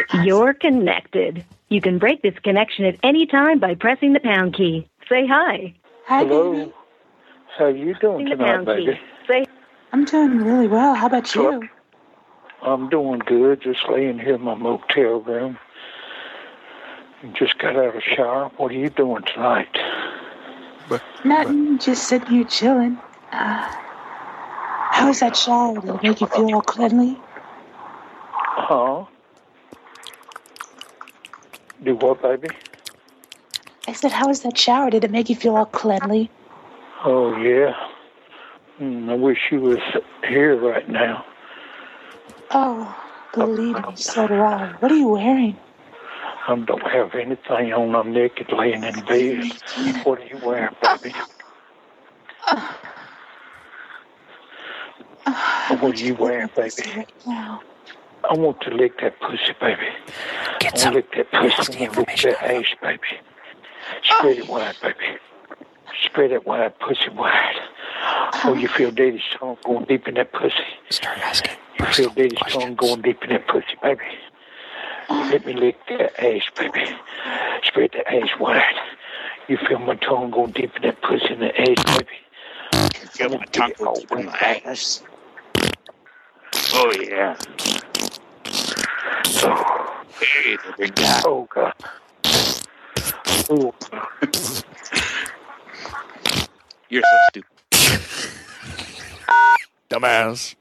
You're connected. You can break this connection at any time by pressing the pound key. Say hi. Hi, Hello. baby. How you doing tonight, baby? Say. I'm doing really well. How about you? I'm doing good. Just laying here in my motel room. Just got out of the shower. What are you doing tonight? Nothing. Just sitting here chilling. How was that shower? Did it make you feel all cleanly? Huh? Do what, baby? I said, how was that shower? Did it make you feel all cleanly? Oh, yeah. I wish you was here right now. Oh, believe me, so do I. What are you wearing? I don't have anything on. I'm naked laying in bed. What are you wearing, baby? What are you wearing, baby? Right now. I want to lick that pussy, baby. I want to lick that pussy. I want to lick that ass, baby. Spread it wide, baby. Spread it wide, pussy wide. Oh, you feel daddy's tongue going deep in that pussy. Start asking. You feel daddy's tongue going deep in that pussy, baby. Let me lick that ass, baby. Spread the ass wide. You feel my tongue going deep in that pussy and the ass, baby. You feel my tongue going deep in my ass. Oh, yeah. Oh, Hey, the big guy. oh God. Oh, You're so stupid. Dumbass.